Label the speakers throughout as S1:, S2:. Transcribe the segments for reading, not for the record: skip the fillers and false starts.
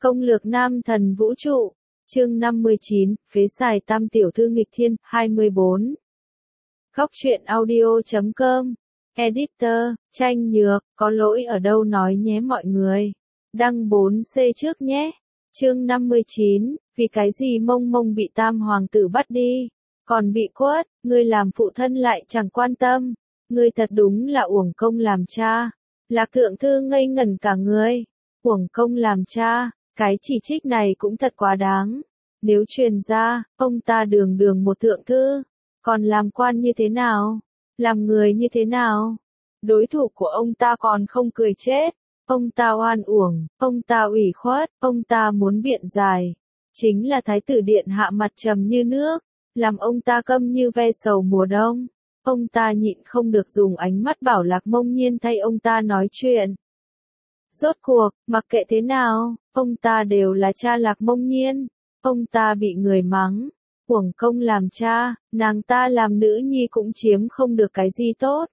S1: Công lược nam thần vũ trụ, chương 59, phế xài tam tiểu thư nghịch thiên, 24. Góc truyện audio.com, editor, Tranh Nhược, có lỗi ở đâu nói nhé mọi người. Đăng 4C trước nhé. Chương 59, vì cái gì Mông Mông bị tam hoàng tử bắt đi, còn bị quất, ngươi làm phụ thân lại chẳng quan tâm, ngươi thật đúng là uổng công làm cha. Lạc thượng thư ngây ngẩn cả người, uổng công làm cha, cái chỉ trích này cũng thật quá đáng. Nếu truyền ra, ông ta đường đường một thượng thư, còn làm quan như thế nào, làm người như thế nào, đối thủ của ông ta còn không cười chết. Ông ta oan uổng, ông ta ủy khuất, ông ta muốn biện giải. Chính là thái tử điện hạ mặt trầm như nước, làm ông ta câm như ve sầu mùa đông. Ông ta nhịn không được dùng ánh mắt bảo Lạc Mông Nhiên thay ông ta nói chuyện. Rốt cuộc, mặc kệ thế nào, ông ta đều là cha Lạc Mông Nhiên. Ông ta bị người mắng, uổng công làm cha, nàng ta làm nữ nhi cũng chiếm không được cái gì tốt.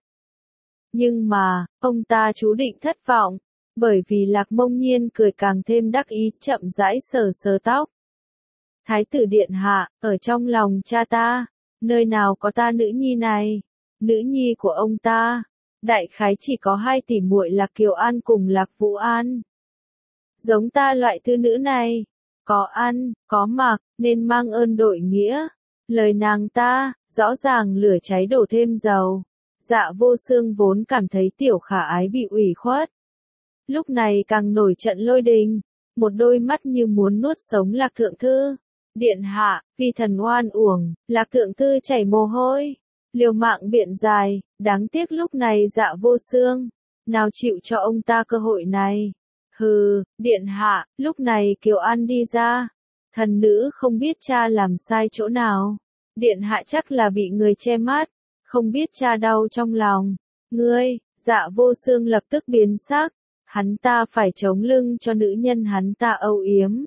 S1: Nhưng mà, ông ta chú định thất vọng. Bởi vì Lạc Mông Nhiên cười càng thêm đắc ý, chậm rãi sờ sờ tóc. Thái tử điện hạ, ở trong lòng cha ta, nơi nào có ta nữ nhi này, nữ nhi của ông ta, đại khái chỉ có hai tỷ muội Lạc Kiều An cùng Lạc Vũ An. Giống ta loại thư nữ này, có ăn, có mặc, nên mang ơn đội nghĩa. Lời nàng ta, rõ ràng lửa cháy đổ thêm dầu. Dạ Vô Xương vốn cảm thấy tiểu khả ái bị ủy khuất. Lúc này càng nổi trận lôi đình, một đôi mắt như muốn nuốt sống Lạc thượng thư. Điện hạ, vì thần oan uổng, Lạc thượng thư chảy mồ hôi, liều mạng biện giải, đáng tiếc lúc này Dạ Vô Xương, nào chịu cho ông ta cơ hội này. Hừ, điện hạ, lúc này Kiều An đi ra, thần nữ không biết cha làm sai chỗ nào, điện hạ chắc là bị người che mắt, không biết cha đau trong lòng. Ngươi, Dạ Vô Xương lập tức biến sắc. Hắn ta phải chống lưng cho nữ nhân hắn ta âu yếm.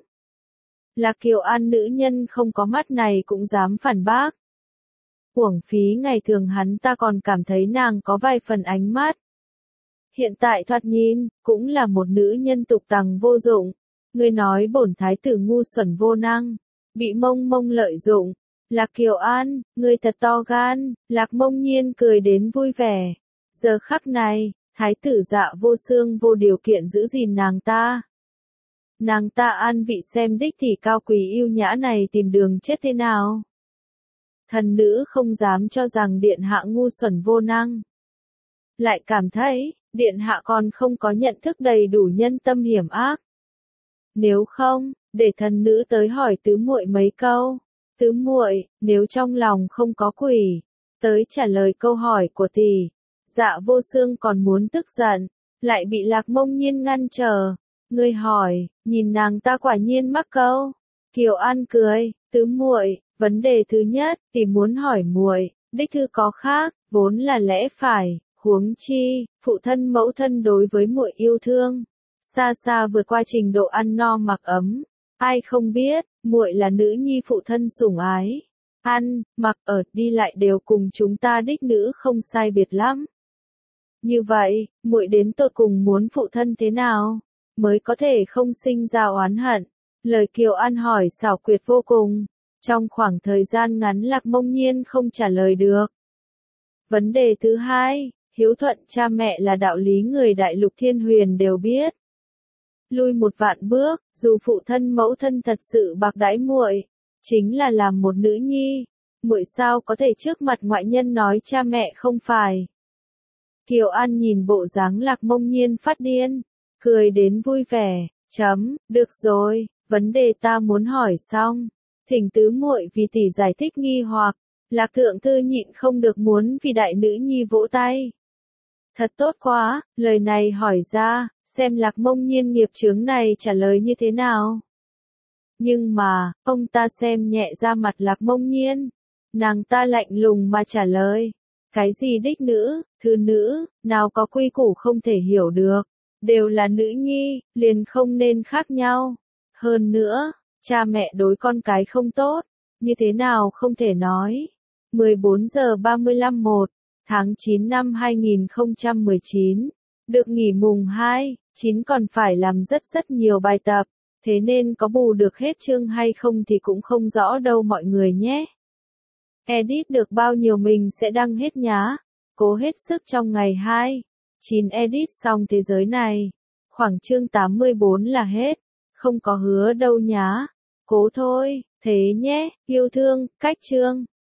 S1: Là Kiều An nữ nhân không có mắt này cũng dám phản bác. Uổng phí ngày thường hắn ta còn cảm thấy nàng có vài phần ánh mắt. Hiện tại thoạt nhìn, cũng là một nữ nhân tục tằng vô dụng. Ngươi nói bổn thái tử ngu xuẩn vô năng, bị Mông Mông lợi dụng. Lạc Kiều An, ngươi thật to gan, Lạc Mông Nhiên cười đến vui vẻ. Giờ khắc này, thái tử Dạ Vô Xương vô điều kiện giữ gìn nàng ta. Nàng ta an vị xem đích thì cao quý yêu nhã này tìm đường chết thế nào. Thần nữ không dám cho rằng điện hạ ngu xuẩn vô năng. Lại cảm thấy, điện hạ còn không có nhận thức đầy đủ nhân tâm hiểm ác. Nếu không, để thần nữ tới hỏi tứ muội mấy câu. Tứ muội, nếu trong lòng không có quỷ, tới trả lời câu hỏi của tỷ. Dạ Vô Xương còn muốn tức giận, lại bị Lạc Mông Nhiên ngăn trở. Ngươi hỏi, nhìn nàng ta quả nhiên mắc câu. Kiều An cười, tứ muội, vấn đề thứ nhất, tỷ muốn hỏi muội, đích thư có khác, vốn là lẽ phải, huống chi, phụ thân mẫu thân đối với muội yêu thương, xa xa vượt qua trình độ ăn no mặc ấm. Ai không biết, muội là nữ nhi phụ thân sủng ái, ăn, mặc ở, đi lại đều cùng chúng ta đích nữ không sai biệt lắm. Như vậy, muội đến tột cùng muốn phụ thân thế nào, mới có thể không sinh ra oán hận? Lời Kiều An hỏi xảo quyệt vô cùng. Trong khoảng thời gian ngắn Lạc Mông Nhiên không trả lời được. Vấn đề thứ hai, hiếu thuận cha mẹ là đạo lý người đại lục thiên huyền đều biết. Lui một vạn bước, dù phụ thân mẫu thân thật sự bạc đãi muội, chính là làm một nữ nhi, muội sao có thể trước mặt ngoại nhân nói cha mẹ không phải. Kiều An nhìn bộ dáng Lạc Mông Nhiên phát điên, cười đến vui vẻ, được rồi, vấn đề ta muốn hỏi xong, thỉnh tứ muội vì tỷ giải thích nghi hoặc. Lạc thượng thư nhịn không được muốn vì đại nữ nhi vỗ tay. Thật tốt quá, lời này hỏi ra, xem Lạc Mông Nhiên nghiệp chướng này trả lời như thế nào. Nhưng mà, ông ta xem nhẹ ra mặt Lạc Mông Nhiên, nàng ta lạnh lùng mà trả lời. Cái gì đích nữ, thư nữ, nào có quy củ không thể hiểu được, đều là nữ nhi, liền không nên khác nhau. Hơn nữa, cha mẹ đối con cái không tốt, như thế nào không thể nói. 14 giờ 35 tháng 9 năm 2019, được nghỉ mùng 2, 9 còn phải làm rất nhiều bài tập. Thế nên có bù được hết chương hay không thì cũng không rõ đâu mọi người nhé. Edit được bao nhiêu mình sẽ đăng hết nhá. Cố hết sức trong ngày 9 edit xong thế giới này. Khoảng chương 84 là hết. Không có hứa đâu nhá. Cố thôi, thế nhé, yêu thương, cách chương.